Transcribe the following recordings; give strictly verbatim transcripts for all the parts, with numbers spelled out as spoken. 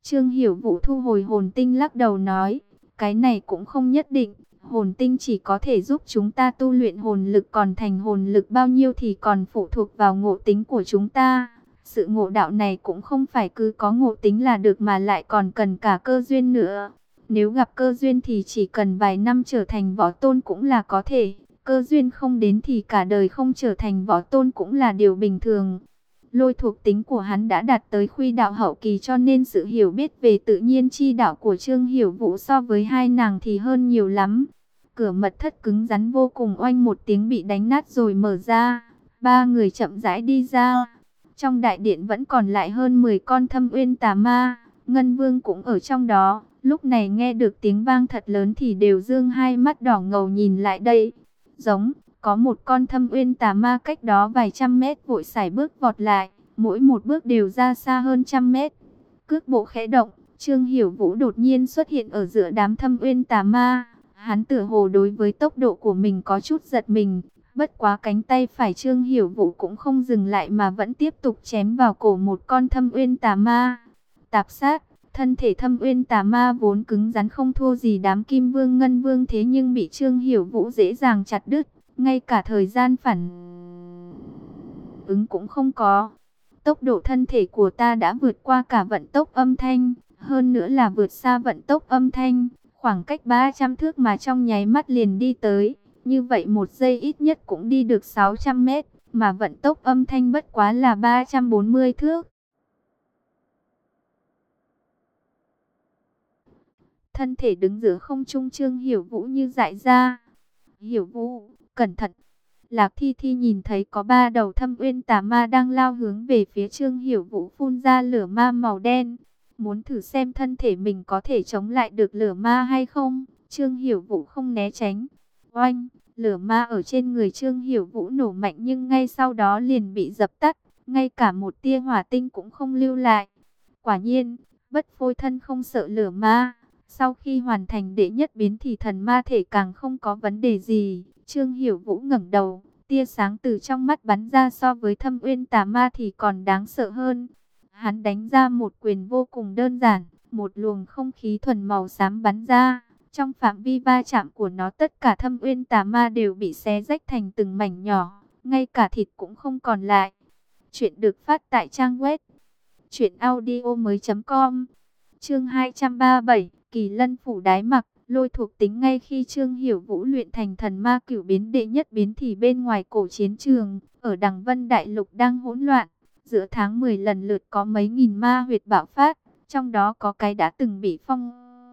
Trương Hiểu Vũ thu hồi hồn tinh lắc đầu nói, cái này cũng không nhất định. Hồn tinh chỉ có thể giúp chúng ta tu luyện hồn lực, còn thành hồn lực bao nhiêu thì còn phụ thuộc vào ngộ tính của chúng ta. Sự ngộ đạo này cũng không phải cứ có ngộ tính là được mà lại còn cần cả cơ duyên nữa. Nếu gặp cơ duyên thì chỉ cần vài năm trở thành võ tôn cũng là có thể. Cơ duyên không đến thì cả đời không trở thành võ tôn cũng là điều bình thường. Lôi thuộc tính của hắn đã đạt tới khuy đạo hậu kỳ, cho nên sự hiểu biết về tự nhiên chi đạo của Trương Hiểu Vũ so với hai nàng thì hơn nhiều lắm. Cửa mật thất cứng rắn vô cùng oanh một tiếng bị đánh nát rồi mở ra. Ba người chậm rãi đi ra. Trong đại điện vẫn còn lại hơn mười con Thâm Uyên Tà Ma. Ngân Vương cũng ở trong đó. Lúc này nghe được tiếng vang thật lớn thì đều dương hai mắt đỏ ngầu nhìn lại đây. Giống, có một con Thâm Uyên Tà Ma cách đó vài trăm mét vội sải bước vọt lại. Mỗi một bước đều ra xa hơn trăm mét. Cước bộ khẽ động, Trương Hiểu Vũ đột nhiên xuất hiện ở giữa đám Thâm Uyên Tà Ma. Hắn tựa hồ đối với tốc độ của mình có chút giật mình. Bất quá cánh tay phải Trương Hiểu Vũ cũng không dừng lại mà vẫn tiếp tục chém vào cổ một con Thâm Uyên Tà Ma. Tạp sát, thân thể Thâm Uyên Tà Ma vốn cứng rắn không thua gì đám Kim Vương Ngân Vương, thế nhưng bị Trương Hiểu Vũ dễ dàng chặt đứt. Ngay cả thời gian phản ứng cũng không có. Tốc độ thân thể của ta đã vượt qua cả vận tốc âm thanh, hơn nữa là vượt xa vận tốc âm thanh. Khoảng cách ba trăm thước mà trong nháy mắt liền đi tới. Như vậy một giây ít nhất cũng đi được sáu trăm mét. Mà vận tốc âm thanh bất quá là ba trăm bốn mươi thước. Thân thể đứng giữa không trung Trương Hiểu Vũ như dại ra. Hiểu Vũ, cẩn thận. Lạc Thi Thi nhìn thấy có ba đầu Thâm Uyên Tà Ma đang lao hướng về phía Trương Hiểu Vũ, phun ra lửa ma màu đen. Muốn thử xem thân thể mình có thể chống lại được lửa ma hay không. Trương Hiểu Vũ không né tránh. Oanh, lửa ma ở trên người Trương Hiểu Vũ nổ mạnh nhưng ngay sau đó liền bị dập tắt. Ngay cả một tia hỏa tinh cũng không lưu lại. Quả nhiên, bất phôi thân không sợ lửa ma. Sau khi hoàn thành đệ nhất biến thì thần ma thể càng không có vấn đề gì. Trương Hiểu Vũ ngẩng đầu, tia sáng từ trong mắt bắn ra, so với Thâm Uyên Tà Ma thì còn đáng sợ hơn. Hắn đánh ra một quyền vô cùng đơn giản, một luồng không khí thuần màu xám bắn ra. Trong phạm vi va chạm của nó, tất cả Thâm Uyên Tà Ma đều bị xé rách thành từng mảnh nhỏ, ngay cả thịt cũng không còn lại. Chuyện được phát tại trang web truyện audio mới chấm com. Chương hai trăm ba mươi bảy, Kỳ Lân Phủ Đái Mặc. Lôi thuộc tính. Ngay khi Trương Hiểu Vũ luyện thành thần ma cửu biến đệ nhất biến thì bên ngoài cổ chiến trường, ở Đằng Vân Đại Lục đang hỗn loạn. Giữa tháng mười lần lượt có mấy nghìn ma huyệt bạo phát, trong đó có cái đã từng bị phong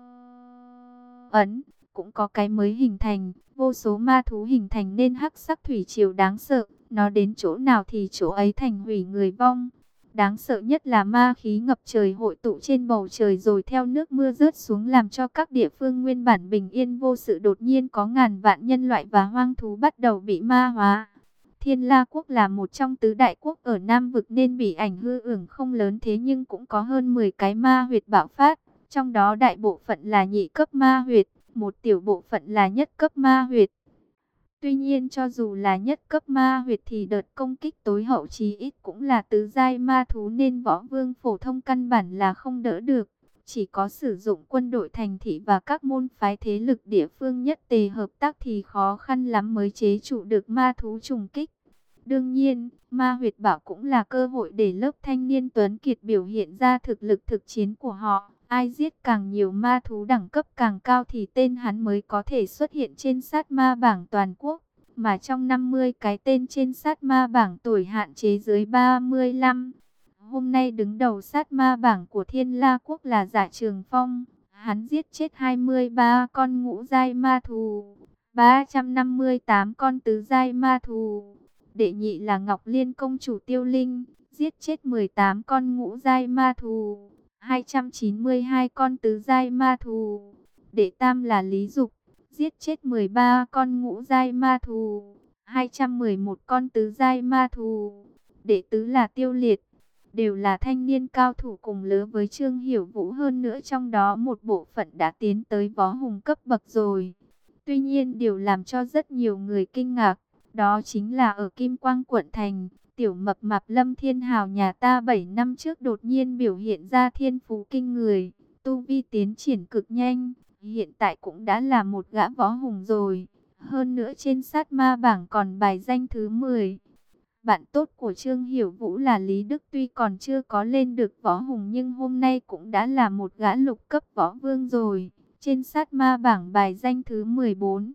ấn, cũng có cái mới hình thành. Vô số ma thú hình thành nên hắc sắc thủy triều đáng sợ, nó đến chỗ nào thì chỗ ấy thành hủy người vong. Đáng sợ nhất là ma khí ngập trời hội tụ trên bầu trời rồi theo nước mưa rớt xuống, làm cho các địa phương nguyên bản bình yên vô sự đột nhiên có ngàn vạn nhân loại và hoang thú bắt đầu bị ma hóa. Thiên La Quốc là một trong tứ đại quốc ở Nam Vực nên bị ảnh hư ưởng không lớn, thế nhưng cũng có hơn mười cái ma huyệt bạo phát. Trong đó đại bộ phận là nhị cấp ma huyệt, một tiểu bộ phận là nhất cấp ma huyệt. Tuy nhiên cho dù là nhất cấp ma huyệt thì đợt công kích tối hậu chí ít cũng là tứ giai ma thú, nên võ vương phổ thông căn bản là không đỡ được. Chỉ có sử dụng quân đội thành thị và các môn phái thế lực địa phương nhất tề hợp tác thì khó khăn lắm mới chế trụ được ma thú trùng kích. Đương nhiên, ma huyệt bảo cũng là cơ hội để lớp thanh niên tuấn kiệt biểu hiện ra thực lực thực chiến của họ. Ai giết càng nhiều ma thú đẳng cấp càng cao thì tên hắn mới có thể xuất hiện trên sát ma bảng toàn quốc. Mà trong năm mươi cái tên trên sát ma bảng tuổi hạn chế dưới ba mươi lăm. Hôm nay đứng đầu sát ma bảng của Thiên La Quốc là Dạ Trường Phong. Hắn giết chết hai mươi ba con ngũ giai ma thú, ba trăm năm mươi tám con tứ giai ma thú. Đệ nhị là Ngọc Liên công chủ Tiêu Linh, giết chết mười tám con ngũ giai ma thú, hai trăm chín mươi hai con tứ giai ma thú. Đệ tam là Lý Dục, giết chết mười ba con ngũ giai ma thú, hai trăm mười một con tứ giai ma thú. Đệ tứ là Tiêu Liệt, đều là thanh niên cao thủ cùng lứa với Trương Hiểu Vũ, hơn nữa trong đó một bộ phận đã tiến tới võ hùng cấp bậc rồi. Tuy nhiên điều làm cho rất nhiều người kinh ngạc, đó chính là ở Kim Quang quận thành, Tiểu mập mạp Lâm Thiên Hào nhà ta bảy năm trước đột nhiên biểu hiện ra thiên phú kinh người, tu vi tiến triển cực nhanh, hiện tại cũng đã là một gã võ hùng rồi. Hơn nữa trên sát ma bảng còn bài danh thứ mười. Bạn tốt của Trương Hiểu Vũ là Lý Đức tuy còn chưa có lên được võ hùng nhưng hôm nay cũng đã là một gã lục cấp võ vương rồi. Trên sát ma bảng bài danh thứ mười bốn.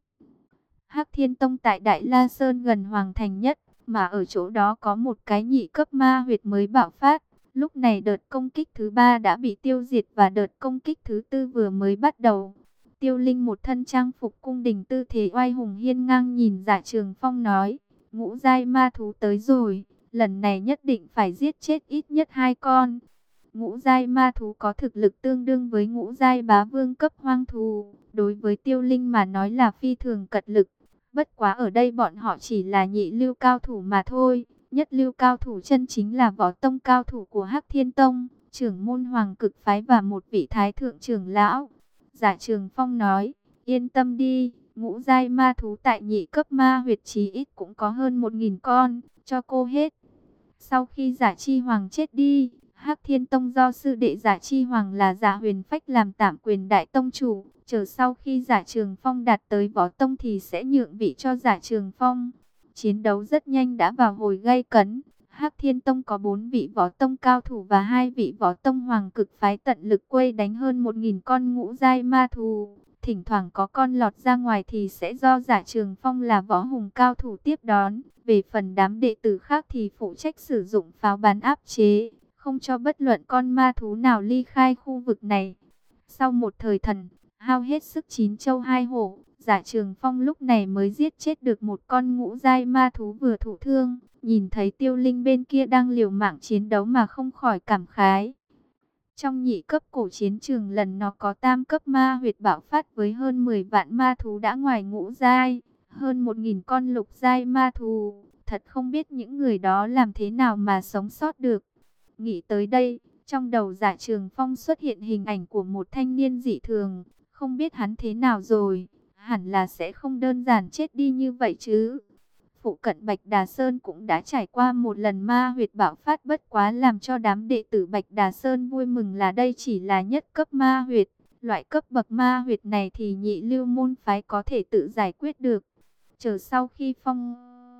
Hắc Thiên Tông tại Đại La Sơn gần Hoàng Thành nhất, mà ở chỗ đó có một cái nhị cấp ma huyệt mới bạo phát. Lúc này đợt công kích thứ ba đã bị tiêu diệt và đợt công kích thứ tư vừa mới bắt đầu. Tiêu Linh một thân trang phục cung đình tư thế oai hùng hiên ngang nhìn Dạ Trường Phong nói, ngũ giai ma thú tới rồi, lần này nhất định phải giết chết ít nhất hai con. Ngũ giai ma thú có thực lực tương đương với ngũ giai bá vương cấp hoang thú, đối với Tiêu Linh mà nói là phi thường cật lực. Bất quá ở đây bọn họ chỉ là nhị lưu cao thủ mà thôi, nhất lưu cao thủ chân chính là võ tông cao thủ của Hắc Thiên Tông, trưởng môn Hoàng Cực Phái và một vị thái thượng trưởng lão. Dạ Trường Phong nói, yên tâm đi, ngũ giai ma thú tại nhị cấp ma huyệt chí ít cũng có hơn một nghìn con, cho cô hết. Sau khi Dạ Chi Hoàng chết đi, Hắc Thiên Tông do sư đệ Dạ Chi Hoàng là Dạ Huyền Phách làm tạm quyền đại tông chủ, chờ sau khi Dạ Trường Phong đạt tới võ tông thì sẽ nhượng vị cho Dạ Trường Phong. Chiến đấu rất nhanh đã vào hồi gay cấn. Hắc Thiên Tông có bốn vị võ tông cao thủ và hai vị võ tông Hoàng Cực Phái tận lực quây đánh hơn một nghìn con ngũ giai ma thú. Thỉnh thoảng có con lọt ra ngoài thì sẽ do Dạ Trường Phong là võ hùng cao thủ tiếp đón. Về phần đám đệ tử khác thì phụ trách sử dụng pháo bắn áp chế, không cho bất luận con ma thú nào ly khai khu vực này. Sau một thời thần hao hết sức chín châu hai hổ, Dạ Trường Phong lúc này mới giết chết được một con ngũ giai ma thú vừa thụ thương. Nhìn thấy Tiêu Linh bên kia đang liều mạng chiến đấu mà không khỏi cảm khái. Trong nhị cấp cổ chiến trường lần nó có tam cấp ma huyệt bạo phát với hơn mười vạn ma thú đã ngoài ngũ giai, hơn một nghìn con lục giai ma thú. Thật không biết những người đó làm thế nào mà sống sót được. Nghĩ tới đây, trong đầu Dạ Trường Phong xuất hiện hình ảnh của một thanh niên dị thường. Không biết hắn thế nào rồi, hẳn là sẽ không đơn giản chết đi như vậy chứ. Phụ cận Bạch Đà Sơn cũng đã trải qua một lần ma huyệt bạo phát, bất quá làm cho đám đệ tử Bạch Đà Sơn vui mừng là đây chỉ là nhất cấp ma huyệt. Loại cấp bậc ma huyệt này thì nhị lưu môn phái có thể tự giải quyết được. Chờ sau khi phong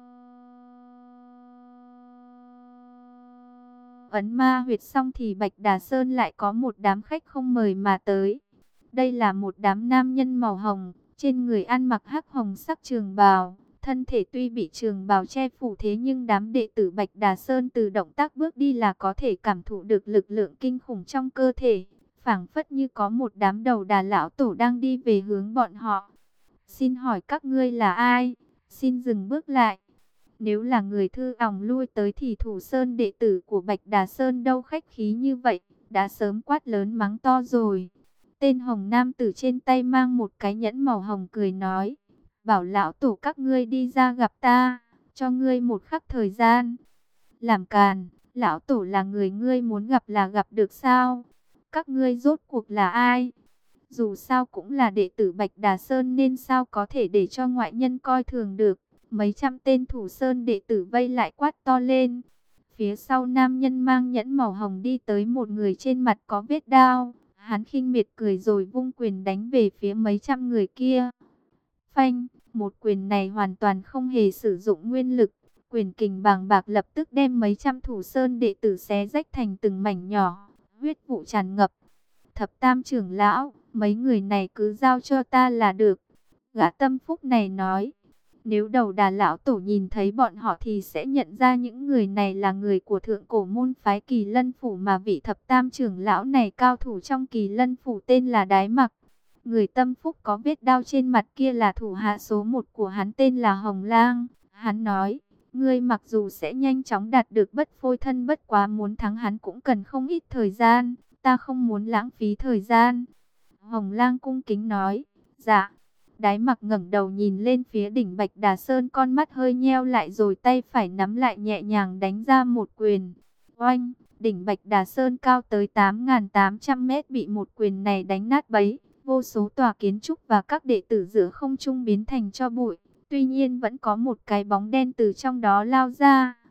ấn ma huyệt xong thì Bạch Đà Sơn lại có một đám khách không mời mà tới. Đây là một đám nam nhân màu hồng, trên người ăn mặc hắc hồng sắc trường bào. Thân thể tuy bị trường bào che phủ thế nhưng đám đệ tử Bạch Đà Sơn từ động tác bước đi là có thể cảm thụ được lực lượng kinh khủng trong cơ thể. Phảng phất như có một đám đầu đà lão tổ đang đi về hướng bọn họ. Xin hỏi các ngươi là ai? Xin dừng bước lại. Nếu là người Thư ỏng lui tới thì Thủ Sơn đệ tử của Bạch Đà Sơn đâu khách khí như vậy, đã sớm quát lớn mắng to rồi. Tên hồng nam tử trên tay mang một cái nhẫn màu hồng cười nói, bảo lão tổ các ngươi đi ra gặp ta, cho ngươi một khắc thời gian. Làm càn, lão tổ là người ngươi muốn gặp là gặp được sao? Các ngươi rốt cuộc là ai? Dù sao cũng là đệ tử Bạch Đà Sơn nên sao có thể để cho ngoại nhân coi thường được. Mấy trăm tên Thủ Sơn đệ tử vây lại quát to lên. Phía sau nam nhân mang nhẫn màu hồng đi tới một người trên mặt có vết đao. Hắn khinh miệt cười rồi vung quyền đánh về phía mấy trăm người kia. Phanh, một quyền này hoàn toàn không hề sử dụng nguyên lực. Quyền kình bàng bạc lập tức đem mấy trăm Thủ Sơn đệ tử xé rách thành từng mảnh nhỏ. Huyết vụ tràn ngập. Thập Tam trưởng lão, mấy người này cứ giao cho ta là được. Gã tâm phúc này nói. Nếu đầu đà lão tổ nhìn thấy bọn họ thì sẽ nhận ra những người này là người của thượng cổ môn phái Kỳ Lân Phủ mà vị thập tam trưởng lão này cao thủ trong Kỳ Lân Phủ tên là Đái Mặc. Người tâm phúc có vết đao trên mặt kia là thủ hạ số một của hắn tên là Hồng Lang. Hắn nói, ngươi mặc dù sẽ nhanh chóng đạt được bất phôi thân bất quá muốn thắng hắn cũng cần không ít thời gian, ta không muốn lãng phí thời gian. Hồng Lang cung kính nói, dạ. Đái Mặc ngẩng đầu nhìn lên phía đỉnh Bạch Đà Sơn, con mắt hơi nheo lại rồi tay phải nắm lại nhẹ nhàng đánh ra một quyền. Oanh, đỉnh Bạch Đà Sơn cao tới tám nghìn tám trăm mét bị một quyền này đánh nát bấy. Vô số tòa kiến trúc và các đệ tử giữa không trung biến thành tro bụi. Tuy nhiên vẫn có một cái bóng đen từ trong đó lao ra.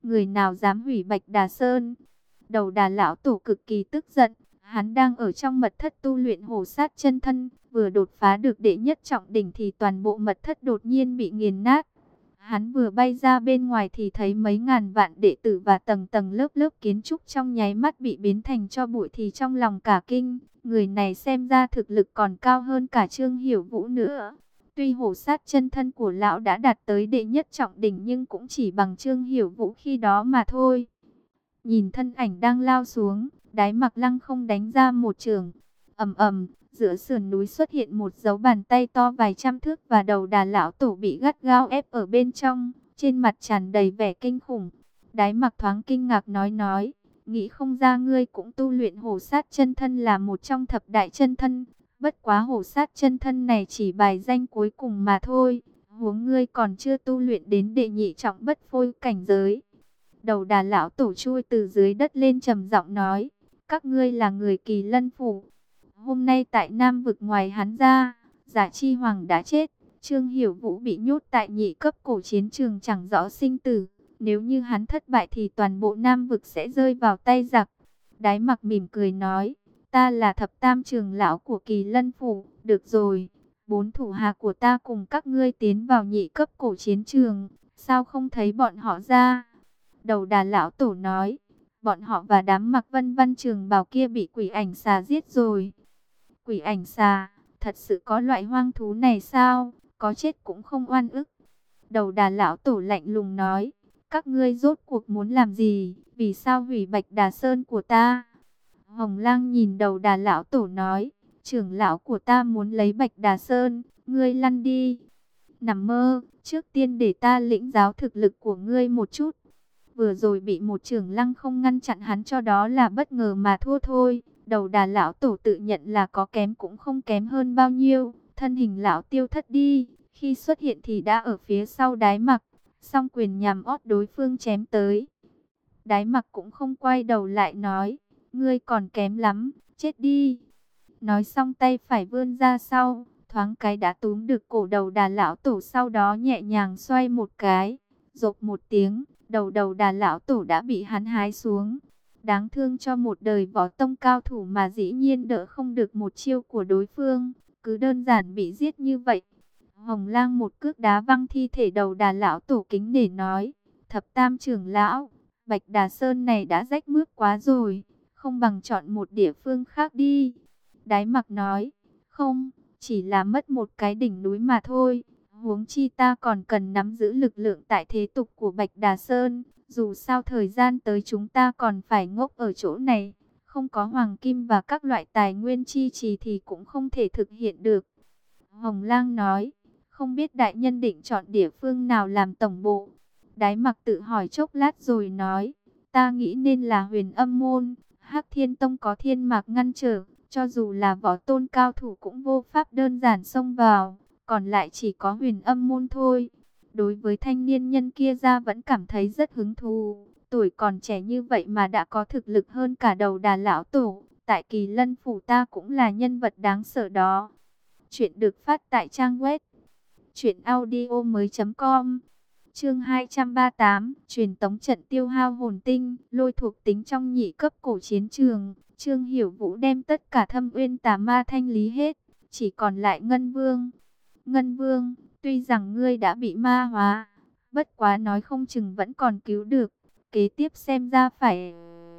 người nào dám hủy Bạch Đà Sơn? Đầu Đà lão tổ cực kỳ tức giận, hắn đang ở trong mật thất tu luyện hổ sát chân thân, vừa đột phá được đệ nhất trọng đỉnh thì toàn bộ mật thất đột nhiên bị nghiền nát. Hắn vừa bay ra bên ngoài thì thấy mấy ngàn vạn đệ tử và tầng tầng lớp lớp kiến trúc trong nháy mắt bị biến thành tro bụi, thì trong lòng cả kinh, người này xem ra thực lực còn cao hơn cả Trương Hiểu Vũ nữa. Tuy hổ sát chân thân của lão đã đạt tới đệ nhất trọng đỉnh nhưng cũng chỉ bằng Trương Hiểu Vũ khi đó mà thôi. Nhìn thân ảnh đang lao xuống, Đái Mặc lăng không đánh ra một chưởng. Ầm ầm, giữa sườn núi xuất hiện một dấu bàn tay to vài trăm thước và đầu Đà lão tổ bị gắt gao ép ở bên trong, trên mặt tràn đầy vẻ kinh khủng. Đái Mặc thoáng kinh ngạc nói nói, nghĩ không ra ngươi cũng tu luyện hổ sát chân thân là một trong thập đại chân thân. Bất quá hổ sát chân thân này chỉ bài danh cuối cùng mà thôi, huống ngươi còn chưa tu luyện đến đệ nhị trọng bất phôi cảnh giới. Đầu Đà lão tổ chui từ dưới đất lên trầm giọng nói, các ngươi là người Kỳ Lân phủ. Hôm nay tại Nam vực ngoài hắn ra, Giả Chi Hoàng đã chết, Trương Hiểu Vũ bị nhốt tại nhị cấp cổ chiến trường chẳng rõ sinh tử. Nếu như hắn thất bại thì toàn bộ Nam vực sẽ rơi vào tay giặc. Đái Mặc mỉm cười nói, ta là thập tam trưởng lão của Kỳ Lân phủ, được rồi, bốn thủ hạ của ta cùng các ngươi tiến vào nhị cấp cổ chiến trường, sao không thấy bọn họ ra? Đầu Đà lão tổ nói, bọn họ và đám Mặc Vân Văn trường bào kia bị quỷ ảnh xà giết rồi. Quỷ ảnh xà, thật sự có loại hoang thú này sao? Có chết cũng không oan ức. Đầu Đà lão tổ lạnh lùng nói, các ngươi rốt cuộc muốn làm gì? Vì sao hủy Bạch Đà Sơn của ta? Hồng Lang nhìn Đầu Đà lão tổ nói, trưởng lão của ta muốn lấy Bạch Đà Sơn, ngươi lăn đi. Nằm mơ, trước tiên để ta lĩnh giáo thực lực của ngươi một chút. Vừa rồi bị một trưởng lăng không ngăn chặn hắn cho đó là bất ngờ mà thua thôi. Đầu Đà lão tổ tự nhận là có kém cũng không kém hơn bao nhiêu. Thân hình lão tiêu thất đi, khi xuất hiện thì đã ở phía sau Đái Mặc, song quyền nhằm ót đối phương chém tới. Đái Mặc cũng không quay đầu lại nói, ngươi còn kém lắm, chết đi. Nói xong tay phải vươn ra sau, thoáng cái đã túm được cổ Đầu Đà lão tổ, sau đó nhẹ nhàng xoay một cái, rộp một tiếng, đầu Đầu Đà lão tổ đã bị hắn hái xuống. Đáng thương cho một đời võ tông cao thủ mà dĩ nhiên đỡ không được một chiêu của đối phương, cứ đơn giản bị giết như vậy. Hồng Lang một cước đá văng thi thể Đầu Đà lão tổ, kính để nói, thập tam trưởng lão, Bạch Đà Sơn này đã rách mướp quá rồi, không bằng chọn một địa phương khác đi. Đái Mặc nói, không, chỉ là mất một cái đỉnh núi mà thôi. Huống chi ta còn cần nắm giữ lực lượng tại thế tục của Bạch Đà Sơn. Dù sao thời gian tới chúng ta còn phải ngốc ở chỗ này. Không có hoàng kim và các loại tài nguyên chi trì thì cũng không thể thực hiện được. Hồng Lang nói, không biết đại nhân định chọn địa phương nào làm tổng bộ. Đái Mặc tự hỏi chốc lát rồi nói, ta nghĩ nên là Huyền Âm môn. Hắc Thiên Tông có Thiên Mạc ngăn trở, cho dù là võ tôn cao thủ cũng vô pháp đơn giản xông vào, còn lại chỉ có Huyền Âm môn thôi. Đối với thanh niên nhân kia ra vẫn cảm thấy rất hứng thú, tuổi còn trẻ như vậy mà đã có thực lực hơn cả Đầu Đà lão tổ, tại Kỳ Lân phủ ta cũng là nhân vật đáng sợ đó. Chuyện được phát tại trang web truyện audio mới chấm com. Chương hai trăm ba mươi tám, truyền tống trận tiêu hao hồn tinh, lôi thuộc tính trong nhị cấp cổ chiến trường. Trương Hiểu Vũ đem tất cả Thâm Uyên tà ma thanh lý hết, chỉ còn lại Ngân Vương. Ngân Vương, tuy rằng ngươi đã bị ma hóa, bất quá nói không chừng vẫn còn cứu được. Kế tiếp xem ra phải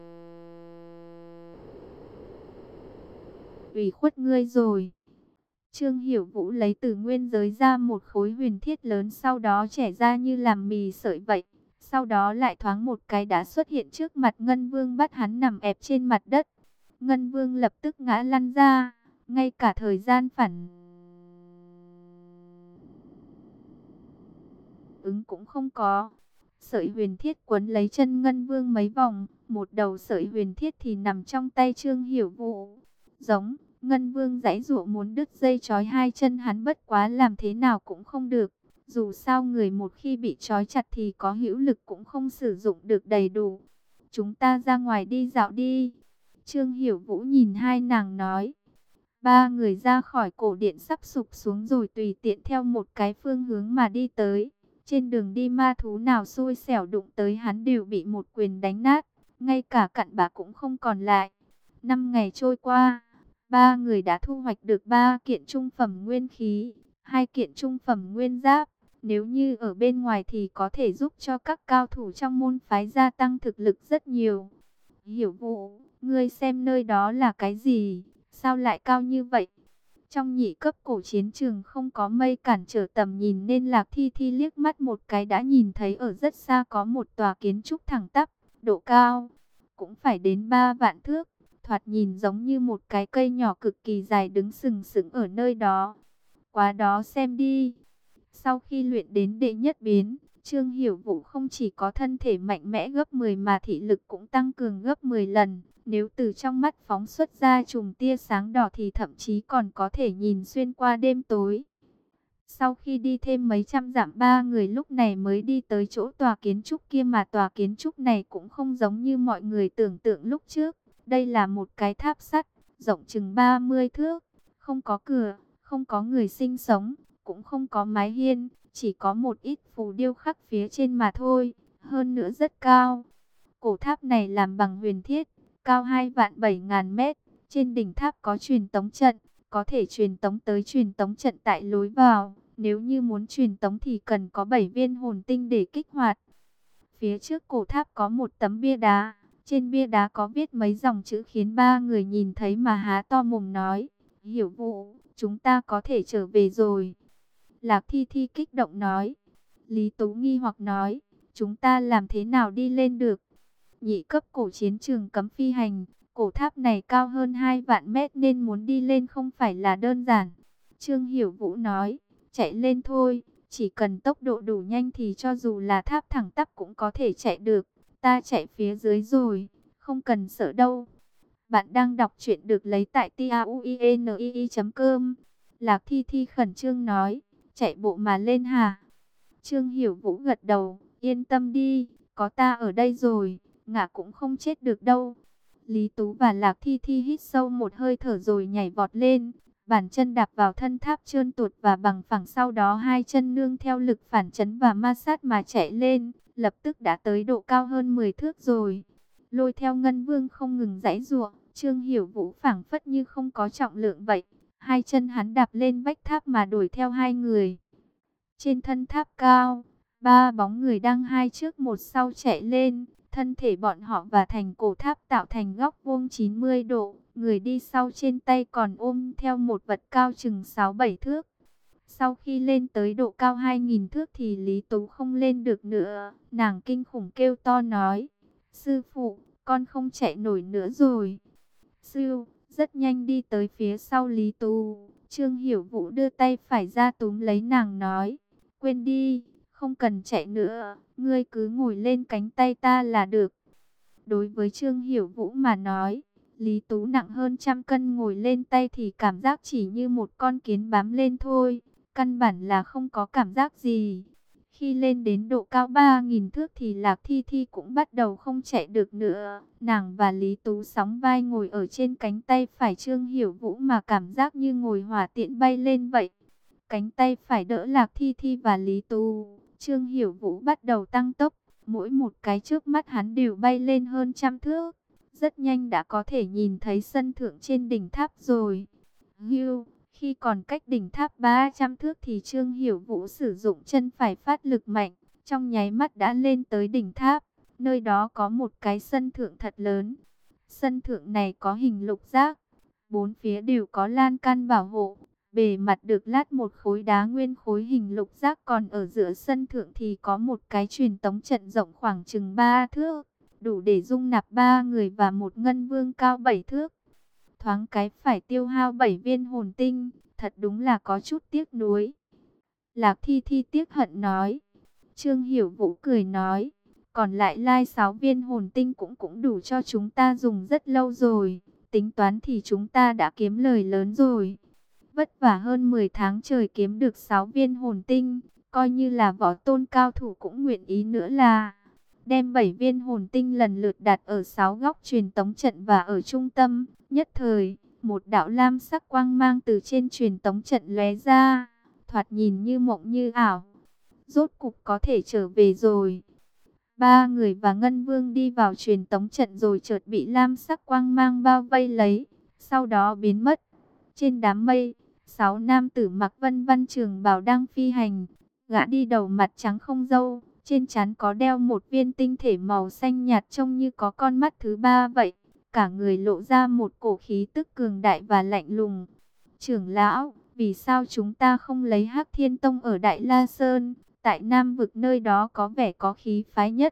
ủy khuất ngươi rồi. Trương Hiểu Vũ lấy từ nguyên giới ra một khối huyền thiết lớn, sau đó chẻ ra như làm mì sợi vậy. Sau đó lại thoáng một cái đã xuất hiện trước mặt Ngân Vương, bắt hắn nằm ẹp trên mặt đất. Ngân Vương lập tức ngã lăn ra, ngay cả thời gian phản ứng cũng không có. Sợi huyền thiết quấn lấy chân Ngân Vương mấy vòng, một đầu sợi huyền thiết thì nằm trong tay Trương Hiểu Vũ. Giống, Ngân Vương giãy giụa muốn đứt dây trói hai chân hắn, bất quá làm thế nào cũng không được. Dù sao người một khi bị trói chặt thì có hữu lực cũng không sử dụng được đầy đủ. Chúng ta ra ngoài đi dạo đi. Trương Hiểu Vũ nhìn hai nàng nói. Ba người ra khỏi cổ điện sắp sụp xuống rồi tùy tiện theo một cái phương hướng mà đi tới. Trên đường đi ma thú nào xui xẻo đụng tới hắn đều bị một quyền đánh nát, ngay cả cặn bã cũng không còn lại. Năm ngày trôi qua, ba người đã thu hoạch được ba kiện trung phẩm nguyên khí, hai kiện trung phẩm nguyên giáp. Nếu như ở bên ngoài thì có thể giúp cho các cao thủ trong môn phái gia tăng thực lực rất nhiều. Hiểu Vũ, ngươi xem nơi đó là cái gì? Sao lại cao như vậy? Trong nhị cấp cổ chiến trường không có mây cản trở tầm nhìn nên Lạc Thi Thi liếc mắt một cái đã nhìn thấy ở rất xa có một tòa kiến trúc thẳng tắp, độ cao cũng phải đến ba vạn thước, thoạt nhìn giống như một cái cây nhỏ cực kỳ dài đứng sừng sững ở nơi đó. Qua đó xem đi. Sau khi luyện đến đệ nhất biến, Trương Hiểu Vũ không chỉ có thân thể mạnh mẽ gấp mười mà thị lực cũng tăng cường gấp mười lần. Nếu từ trong mắt phóng xuất ra chùm tia sáng đỏ thì thậm chí còn có thể nhìn xuyên qua đêm tối. Sau khi đi thêm mấy trăm dặm, ba người lúc này mới đi tới chỗ tòa kiến trúc kia, mà tòa kiến trúc này cũng không giống như mọi người tưởng tượng lúc trước. Đây là một cái tháp sắt, rộng chừng ba mươi thước, không có cửa, không có người sinh sống, cũng không có mái hiên, chỉ có một ít phù điêu khắc phía trên mà thôi, hơn nữa rất cao. Cổ tháp này làm bằng huyền thiết, cao hai vạn bảy ngàn mét, trên đỉnh tháp có truyền tống trận, có thể truyền tống tới truyền tống trận tại lối vào. Nếu như muốn truyền tống thì cần có bảy viên hồn tinh để kích hoạt. Phía trước cổ tháp có một tấm bia đá, trên bia đá có viết mấy dòng chữ khiến ba người nhìn thấy mà há to mồm nói: Hiểu Vũ, chúng ta có thể trở về rồi. Lạc Thi Thi kích động nói. Lý Tú nghi hoặc nói: chúng ta làm thế nào đi lên được? Nhị cấp cổ chiến trường cấm phi hành, cổ tháp này cao hơn hai vạn mét nên muốn đi lên không phải là đơn giản. Trương Hiểu Vũ nói: chạy lên thôi, chỉ cần tốc độ đủ nhanh thì cho dù là tháp thẳng tắp cũng có thể chạy được. Ta chạy phía dưới rồi, không cần sợ đâu. Bạn đang đọc truyện được lấy tại tauinii chấm com. Lạc Thi Thi khẩn trương nói: chạy bộ mà lên hả? Trương Hiểu Vũ gật đầu: yên tâm đi, có ta ở đây rồi, ngã cũng không chết được đâu. Lý Tú và Lạc Thi Thi hít sâu một hơi thở rồi nhảy vọt lên, bàn chân đạp vào thân tháp trơn tuột và bằng phẳng, sau đó hai chân nương theo lực phản chấn và ma sát mà chạy lên, lập tức đã tới độ cao hơn mười thước rồi. Lôi theo Ngân Vương không ngừng giãy giụa, Trương Hiểu Vũ phảng phất như không có trọng lượng vậy, hai chân hắn đạp lên vách tháp mà đuổi theo hai người. Trên thân tháp cao, ba bóng người đang hai trước một sau chạy lên, thân thể bọn họ và thành cổ tháp tạo thành góc vuông chín mươi độ, người đi sau trên tay còn ôm theo một vật cao chừng sáu bảy thước. Sau khi lên tới độ cao hai nghìn thước thì Lý Tú không lên được nữa, nàng kinh khủng kêu to nói: sư phụ, con không chạy nổi nữa rồi. Sư, rất nhanh đi tới phía sau Lý Tú, Trương Hiểu Vũ đưa tay phải ra túm lấy nàng nói: quên đi, không cần chạy nữa, ngươi cứ ngồi lên cánh tay ta là được. Đối với Trương Hiểu Vũ mà nói, Lý Tú nặng hơn trăm cân, ngồi lên tay thì cảm giác chỉ như một con kiến bám lên thôi, căn bản là không có cảm giác gì. Khi lên đến độ cao ba nghìn thước thì Lạc Thi Thi cũng bắt đầu không chạy được nữa. Nàng và Lý Tú sóng vai ngồi ở trên cánh tay phải Trương Hiểu Vũ mà cảm giác như ngồi hỏa tiễn bay lên vậy. Cánh tay phải đỡ Lạc Thi Thi và Lý Tú, Trương Hiểu Vũ bắt đầu tăng tốc. Mỗi một cái trước mắt hắn đều bay lên hơn trăm thước. Rất nhanh đã có thể nhìn thấy sân thượng trên đỉnh tháp rồi. Hưu, khi còn cách đỉnh tháp ba trăm thước thì Trương Hiểu Vũ sử dụng chân phải phát lực mạnh, trong nháy mắt đã lên tới đỉnh tháp. Nơi đó có một cái sân thượng thật lớn. Sân thượng này có hình lục giác, bốn phía đều có lan can bảo hộ. Bề mặt được lát một khối đá nguyên khối hình lục giác, còn ở giữa sân thượng thì có một cái truyền tống trận rộng khoảng chừng ba thước, đủ để dung nạp ba người và một ngân vương cao bảy thước. Thoáng cái phải tiêu hao bảy viên hồn tinh, thật đúng là có chút tiếc nuối. Lạc Thi Thi tiếc hận nói. Trương Hiểu Vũ cười nói: còn lại lai sáu viên hồn tinh cũng cũng đủ cho chúng ta dùng rất lâu rồi, tính toán thì chúng ta đã kiếm lời lớn rồi. Vất vả hơn mười tháng trời kiếm được sáu viên hồn tinh, coi như là võ tôn cao thủ cũng nguyện ý nữa là. Đem bảy viên hồn tinh lần lượt đặt ở sáu góc truyền tống trận và ở trung tâm, nhất thời, một đạo lam sắc quang mang từ trên truyền tống trận lóe ra, thoạt nhìn như mộng như ảo. rốt cục có thể trở về rồi. Ba người và Ngân Vương đi vào truyền tống trận rồi chợt bị lam sắc quang mang bao vây lấy, sau đó biến mất. Trên đám mây, sáu nam tử mặc vân vân trường bào đang phi hành. Gã đi đầu mặt trắng không râu, trên trán có đeo một viên tinh thể màu xanh nhạt trông như có con mắt thứ ba vậy. Cả người lộ ra một cổ khí tức cường đại và lạnh lùng. Trưởng lão, vì sao chúng ta không lấy Hắc Thiên Tông ở Đại La Sơn? Tại Nam vực nơi đó có vẻ có khí phái nhất.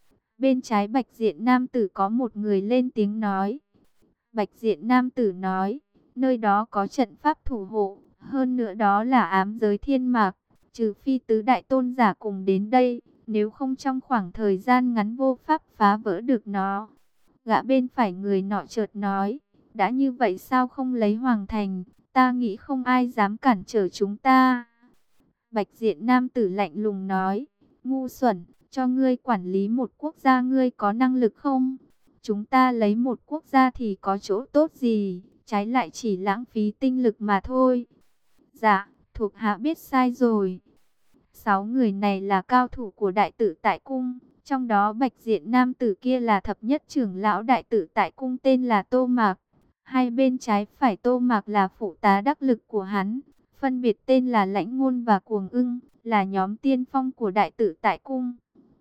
Bên trái Bạch Diện nam tử có một người lên tiếng nói. Bạch Diện nam tử nói, nơi đó có trận pháp thủ hộ, hơn nữa đó là ám giới thiên mạc, trừ phi tứ đại tôn giả cùng đến đây, nếu không trong khoảng thời gian ngắn vô pháp phá vỡ được nó. Gã bên phải người nọ chợt nói, đã như vậy sao không lấy Hoàng Thành, ta nghĩ không ai dám cản trở chúng ta. Bạch Diện nam tử lạnh lùng nói, ngu xuẩn, cho ngươi quản lý một quốc gia ngươi có năng lực không? Chúng ta lấy một quốc gia thì có chỗ tốt gì, trái lại chỉ lãng phí tinh lực mà thôi. Dạ, thuộc hạ biết sai rồi. Sáu người này là cao thủ của đại tự tại cung, trong đó Bạch Diện nam tử kia là thập nhất trưởng lão đại tự tại cung tên là Tô Mạc. Hai bên trái phải Tô Mạc là phụ tá đắc lực của hắn, phân biệt tên là Lãnh Ngôn và Cuồng Ưng, là nhóm tiên phong của đại tự tại cung.